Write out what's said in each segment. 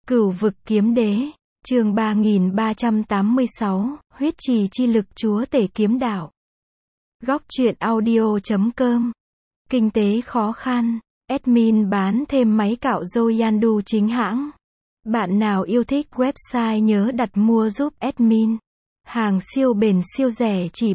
Cửu vực kiếm đế, chương 3386, huyết trì chi lực chúa tể kiếm đạo. Góc truyện audio.com. Kinh tế khó khăn, admin bán thêm máy cạo râu Yandu chính hãng. Bạn nào yêu thích website nhớ đặt mua giúp admin. Hàng siêu bền siêu rẻ chỉ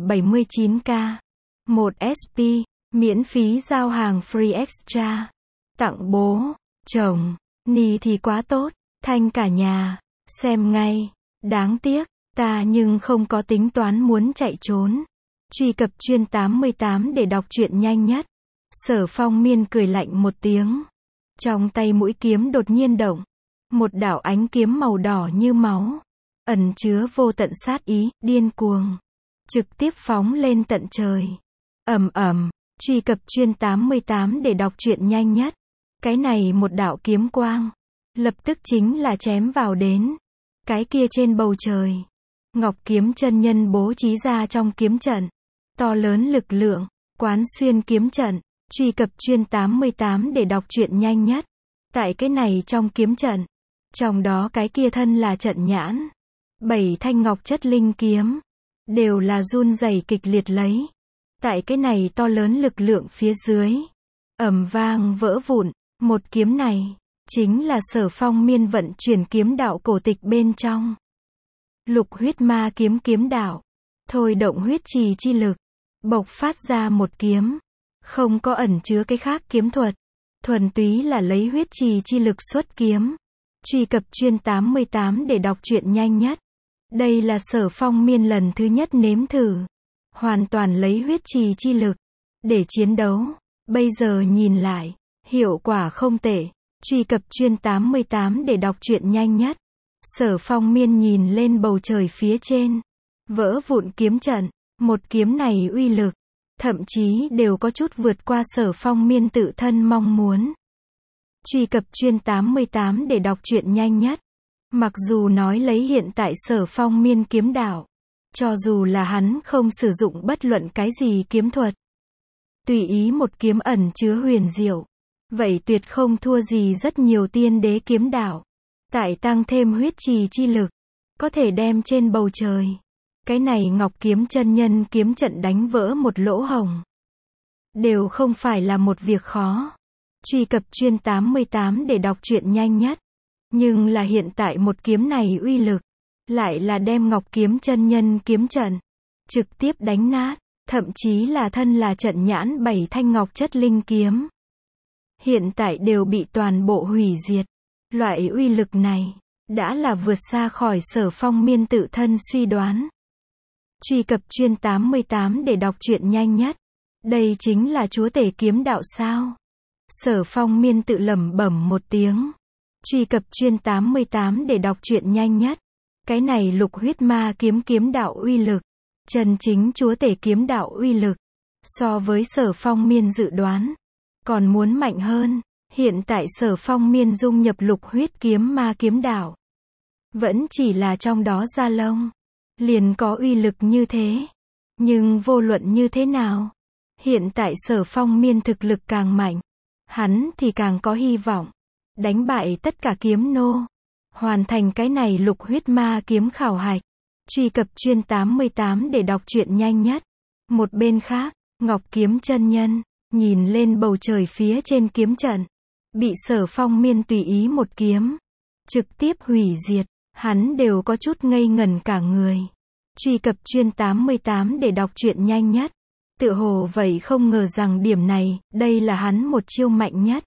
79k. 1 SP, miễn phí giao hàng free extra. Tặng bố, chồng, ni thì quá tốt. Thanh cả nhà, xem ngay, đáng tiếc, ta nhưng không có tính toán muốn chạy trốn. Truy cập chuyên 88 để đọc truyện nhanh nhất. Sở Phong Miên cười lạnh một tiếng. Trong tay mũi kiếm đột nhiên động. Một đạo ánh kiếm màu đỏ như máu. Ẩn chứa vô tận sát ý, điên cuồng. Trực tiếp phóng lên tận trời. Ầm ầm, truy cập chuyên 88 để đọc truyện nhanh nhất. Cái này một đạo kiếm quang. Lập tức chính là chém vào đến cái kia trên bầu trời. Ngọc kiếm chân nhân bố trí ra trong kiếm trận. To lớn lực lượng, quán xuyên kiếm trận. Truy cập chuyên 88 để đọc truyện nhanh nhất. Tại cái này trong kiếm trận. Trong đó cái kia thân là trận nhãn. 7 thanh ngọc chất linh kiếm. Đều là run rẩy kịch liệt lấy. Tại cái này to lớn lực lượng phía dưới. Ầm vang vỡ vụn. Một kiếm này chính là Sở Phong Miên vận chuyển kiếm đạo cổ tịch bên trong. Lục huyết ma kiếm kiếm đạo. Thôi động huyết trì chi lực. Bộc phát ra một kiếm. Không có ẩn chứa cái khác kiếm thuật. Thuần túy là lấy huyết trì chi lực xuất kiếm. Truy cập chuyên 88 để đọc truyện nhanh nhất. Đây là Sở Phong Miên lần thứ nhất nếm thử. Hoàn toàn lấy huyết trì chi lực. Để chiến đấu. Bây giờ nhìn lại. Hiệu quả không tệ. Truy cập chuyên 88 để đọc truyện nhanh nhất. Sở Phong Miên nhìn lên bầu trời phía trên. Vỡ vụn kiếm trận. Một kiếm này uy lực. Thậm chí đều có chút vượt qua Sở Phong Miên tự thân mong muốn. Truy cập chuyên 88 để đọc truyện nhanh nhất. Mặc dù nói lấy hiện tại Sở Phong Miên kiếm đạo. Cho dù là hắn không sử dụng bất luận cái gì kiếm thuật. Tùy ý một kiếm ẩn chứa huyền diệu. Vậy tuyệt không thua gì rất nhiều tiên đế kiếm đạo. Tại tăng thêm huyết trì chi lực. Có thể đem trên bầu trời. Cái này ngọc kiếm chân nhân kiếm trận đánh vỡ một lỗ hổng. Đều không phải là một việc khó. Truy cập chuyên 88 để đọc truyện nhanh nhất. Nhưng là hiện tại một kiếm này uy lực. Lại là đem ngọc kiếm chân nhân kiếm trận. Trực tiếp đánh nát. Thậm chí là thân là trận nhãn 7 thanh ngọc chất linh kiếm. Hiện tại đều bị toàn bộ hủy diệt. Loại uy lực này. Đã là vượt xa khỏi Sở Phong Miên tự thân suy đoán. Truy cập chuyên 88 để đọc truyện nhanh nhất. Đây chính là chúa tể kiếm đạo sao? Sở Phong Miên tự lẩm bẩm một tiếng. Truy cập chuyên 88 để đọc truyện nhanh nhất. Cái này lục huyết ma kiếm kiếm đạo uy lực. Chân chính chúa tể kiếm đạo uy lực. So với Sở Phong Miên dự đoán. Còn muốn mạnh hơn. Hiện tại Sở Phong Miên dung nhập lục huyết kiếm ma kiếm đạo. Vẫn chỉ là trong đó da lông. Liền có uy lực như thế. Nhưng vô luận như thế nào. Hiện tại Sở Phong Miên thực lực càng mạnh. Hắn thì càng có hy vọng. Đánh bại tất cả kiếm nô. Hoàn thành cái này lục huyết ma kiếm khảo hạch. Truy cập chuyên 88 để đọc truyện nhanh nhất. Một bên khác, ngọc kiếm chân nhân. Nhìn lên bầu trời phía trên kiếm trận. Bị Sở Phong Miên tùy ý một kiếm. Trực tiếp hủy diệt. Hắn đều có chút ngây ngẩn cả người. Truy cập chuyên 88 để đọc truyện nhanh nhất. Tựa hồ vậy không ngờ rằng điểm này, đây là hắn một chiêu mạnh nhất.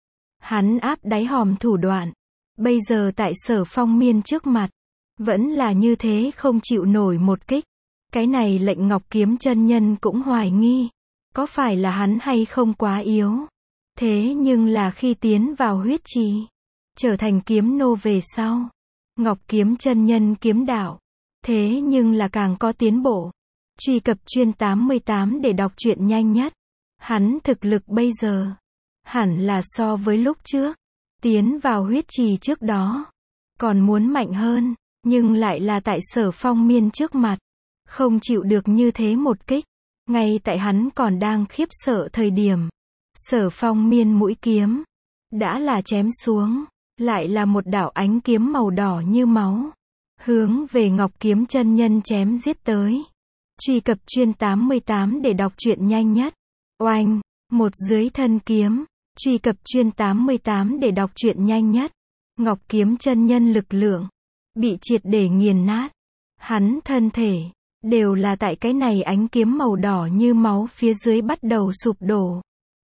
Hắn áp đáy hòm thủ đoạn. Bây giờ tại Sở Phong Miên trước mặt. Vẫn là như thế không chịu nổi một kích. Cái này lệnh ngọc kiếm chân nhân cũng hoài nghi. Có phải là hắn hay không quá yếu. Thế nhưng là khi tiến vào huyết trì. Trở thành kiếm nô về sau. Ngọc kiếm chân nhân kiếm đạo. Thế nhưng là càng có tiến bộ. Truy cập chuyên 88 để đọc truyện nhanh nhất. Hắn thực lực bây giờ. Hẳn là so với lúc trước. Tiến vào huyết trì trước đó. Còn muốn mạnh hơn. Nhưng lại là tại Sở Phong Miên trước mặt. Không chịu được như thế một kích. Ngay tại hắn còn đang khiếp sợ thời điểm. Sở Phong Miên mũi kiếm. Đã là chém xuống. lại là một đạo ánh kiếm màu đỏ như máu, hướng về Ngọc Kiếm chân nhân chém giết tới. Truy cập chuyên 88 để đọc truyện nhanh nhất. Oanh, một dưới thân kiếm. Truy cập chuyên 88 để đọc truyện nhanh nhất. Ngọc Kiếm chân nhân lực lượng bị triệt để nghiền nát. Hắn thân thể đều là tại cái này ánh kiếm màu đỏ như máu phía dưới bắt đầu sụp đổ.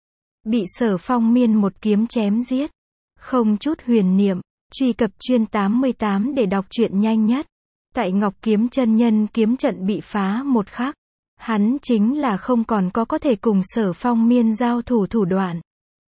Bị Sở Phong Miên một kiếm chém giết. Không chút huyền niệm. Truy cập chuyên 88 để đọc truyện nhanh nhất. Tại Ngọc Kiếm chân nhân kiếm trận bị phá một khắc, hắn chính là không còn có thể cùng Sở Phong Miên giao thủ thủ đoạn.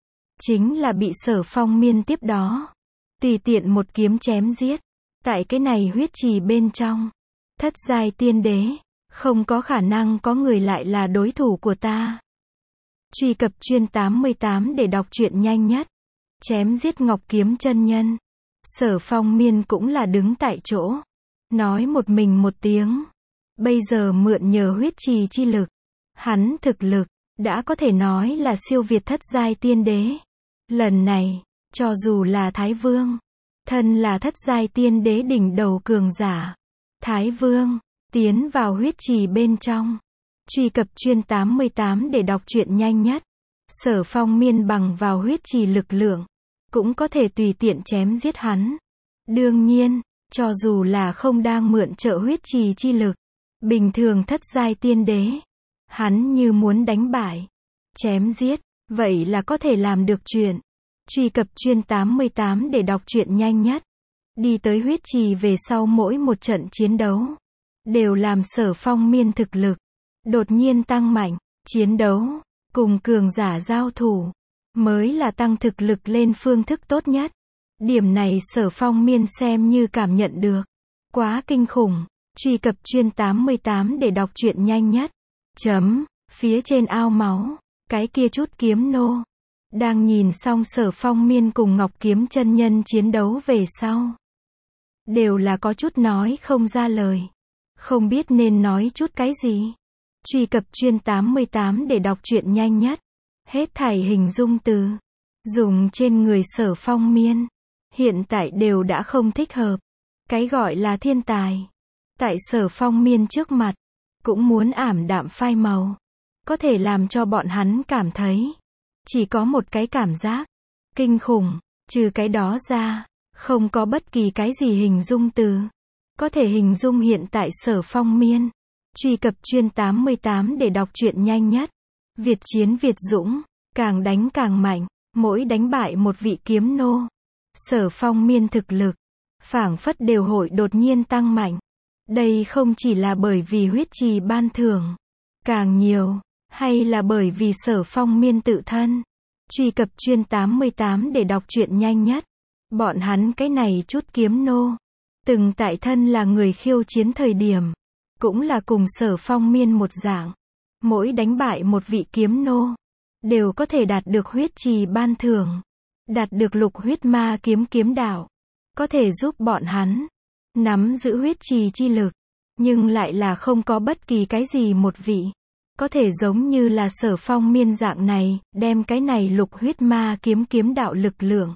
Chính là bị Sở Phong Miên tiếp đó tùy tiện một kiếm chém giết. Tại cái này huyết trì bên trong, thất giai tiên đế, không có khả năng có người lại là đối thủ của ta. Truy cập chuyên 88 để đọc truyện nhanh nhất. Chém giết Ngọc Kiếm chân nhân. Sở Phong Miên cũng là đứng tại chỗ, nói một mình một tiếng. Bây giờ mượn nhờ huyết trì chi lực, hắn thực lực đã có thể nói là siêu việt thất giai tiên đế. Lần này, cho dù là Thái Vương, thân là thất giai tiên đế đỉnh đầu cường giả, Thái Vương tiến vào huyết trì bên trong. Truy cập chuyên 88 để đọc truyện nhanh nhất. Sở Phong Miên bằng vào huyết trì lực lượng, cũng có thể tùy tiện chém giết hắn. Đương nhiên, cho dù là không đang mượn trợ huyết trì chi lực, bình thường thất giai tiên đế, hắn như muốn đánh bại, chém giết, vậy là có thể làm được chuyện. Truy cập chuyên 88 để đọc truyện nhanh nhất. Đi tới huyết trì về sau mỗi một trận chiến đấu, đều làm Sở Phong Miên thực lực đột nhiên tăng mạnh. Chiến đấu cùng cường giả giao thủ mới là tăng thực lực lên phương thức tốt nhất. Điểm này Sở Phong Miên xem như cảm nhận được. Quá kinh khủng. Truy cập chuyên 88 để đọc truyện nhanh nhất. Phía trên ao máu, cái kia chút kiếm nô đang nhìn xong Sở Phong Miên cùng Ngọc Kiếm chân nhân chiến đấu về sau, đều là có chút nói không ra lời, không biết nên nói chút cái gì. Truy cập chuyên 88 để đọc truyện nhanh nhất. Hết thảy hình dung từ dùng trên người Sở Phong Miên hiện tại đều đã không thích hợp. Cái gọi là thiên tài, tại Sở Phong Miên trước mặt, cũng muốn ảm đạm phai màu. Có thể làm cho bọn hắn cảm thấy, chỉ có một cái cảm giác, kinh khủng. Trừ cái đó ra, không có bất kỳ cái gì hình dung từ, có thể hình dung hiện tại Sở Phong Miên. Truy cập chuyên 88 để đọc truyện nhanh nhất. Việt chiến Việt dũng, càng đánh càng mạnh, mỗi đánh bại một vị kiếm nô, Sở Phong Miên thực lực phảng phất đều hội đột nhiên tăng mạnh. Đây không chỉ là bởi vì huyết trì ban thưởng càng nhiều, hay là bởi vì Sở Phong Miên tự thân. Truy cập chuyên 88 để đọc truyện nhanh nhất. Bọn hắn cái này chút kiếm nô, từng tại thân là người khiêu chiến thời điểm, cũng là cùng Sở Phong Miên một dạng. Mỗi đánh bại một vị kiếm nô, đều có thể đạt được huyết trì ban thưởng, đạt được lục huyết ma kiếm kiếm đạo, có thể giúp bọn hắn nắm giữ huyết trì chi lực, nhưng lại là không có bất kỳ cái gì một vị có thể giống như là Sở Phong Miên dạng này, đem cái này lục huyết ma kiếm kiếm đạo lực lượng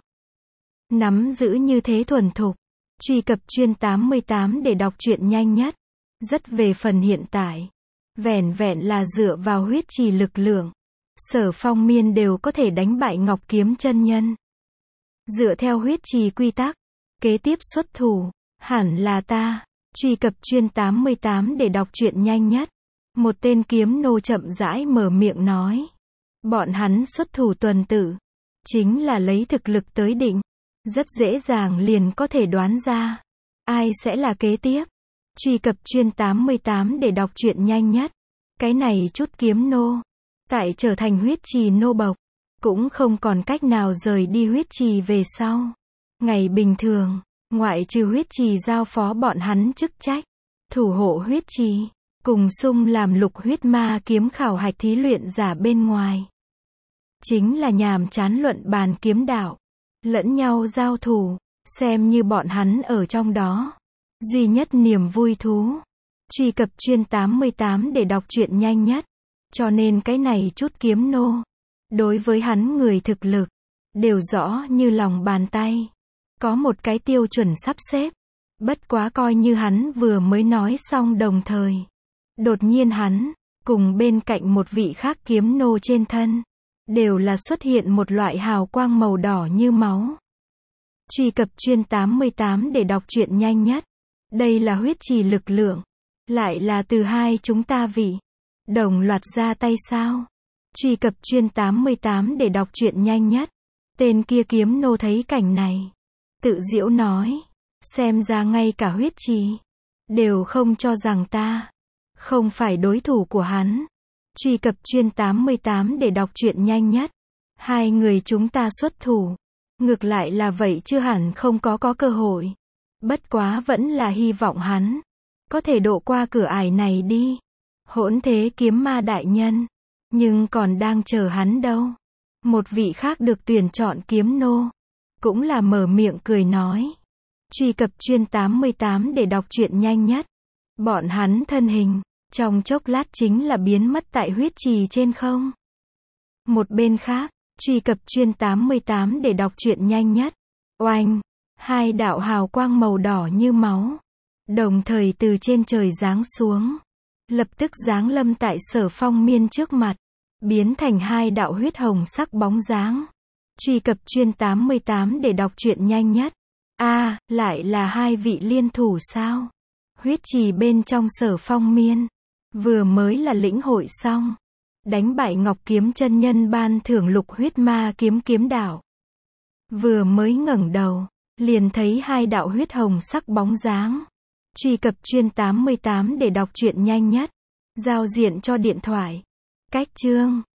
nắm giữ như thế thuần thục. Truy cập chuyên 88 để đọc truyện nhanh nhất. Rất về phần hiện tại, vẻn vẹn là dựa vào huyết trì lực lượng, Sở Phong Miên đều có thể đánh bại Ngọc Kiếm chân nhân. Dựa theo huyết trì quy tắc, kế tiếp xuất thủ hẳn là ta. Truy cập chuyên 88 để đọc truyện nhanh nhất. Một tên kiếm nô chậm rãi mở miệng nói, bọn hắn xuất thủ tuần tự, chính là lấy thực lực tới định, rất dễ dàng liền có thể đoán ra ai sẽ là kế tiếp. Truy cập chuyên 88 để đọc truyện nhanh nhất. Cái này chút kiếm nô, tại trở thành huyết trì nô bộc, cũng không còn cách nào rời đi huyết trì về sau. Ngày bình thường, ngoại trừ huyết trì giao phó bọn hắn chức trách thủ hộ huyết trì, cùng xung làm lục huyết ma kiếm khảo hạch thí luyện giả bên ngoài, chính là nhàm chán luận bàn kiếm đạo, lẫn nhau giao thủ, xem như bọn hắn ở trong đó duy nhất niềm vui thú. Truy cập chuyên 88 để đọc truyện nhanh nhất. Cho nên cái này chút kiếm nô, đối với hắn người thực lực đều rõ như lòng bàn tay. có một cái tiêu chuẩn sắp xếp. Bất quá coi như hắn vừa mới nói xong đồng thời. Đột nhiên hắn, cùng bên cạnh một vị khác kiếm nô trên thân, đều là xuất hiện một loại hào quang màu đỏ như máu. Truy cập chuyên 88 để đọc truyện nhanh nhất. Đây là huyết trì lực lượng. Lại là từ hai chúng ta vị. Đồng loạt ra tay sao? Truy cập chuyên 88 để đọc truyện nhanh nhất. Tên kia kiếm nô thấy cảnh này. Tự giễu nói. Xem ra ngay cả huyết trì đều không cho rằng ta không phải đối thủ của hắn. Truy cập chuyên 88 để đọc truyện nhanh nhất. Hai người chúng ta xuất thủ. Ngược lại là vậy chưa hẳn không có cơ hội. Bất quá vẫn là hy vọng hắn có thể độ qua cửa ải này đi. Hỗn thế kiếm ma đại nhân. Nhưng còn đang chờ hắn đâu. Một vị khác được tuyển chọn kiếm nô. Cũng là mở miệng cười nói. Truy cập chuyên 88 để đọc truyện nhanh nhất. Bọn hắn thân hình, trong chốc lát chính là biến mất tại huyết trì trên không. Một bên khác, truy cập chuyên 88 để đọc truyện nhanh nhất. Oanh! Hai đạo hào quang màu đỏ như máu. Đồng thời từ trên trời giáng xuống. Lập tức giáng lâm tại Sở Phong Miên trước mặt. Biến thành hai đạo huyết hồng sắc bóng dáng. Truy cập chuyên 88 để đọc truyện nhanh nhất. Lại là hai vị liên thủ sao? Huyết trì bên trong Sở Phong Miên. Vừa mới là lĩnh hội xong. Đánh bại Ngọc Kiếm chân nhân ban thưởng lục huyết ma kiếm đạo. Vừa mới ngẩng đầu, liền thấy hai đạo huyết hồng sắc bóng dáng. Truy cập chuyên 88 để đọc truyện nhanh nhất. Giao diện cho điện thoại. Cách chương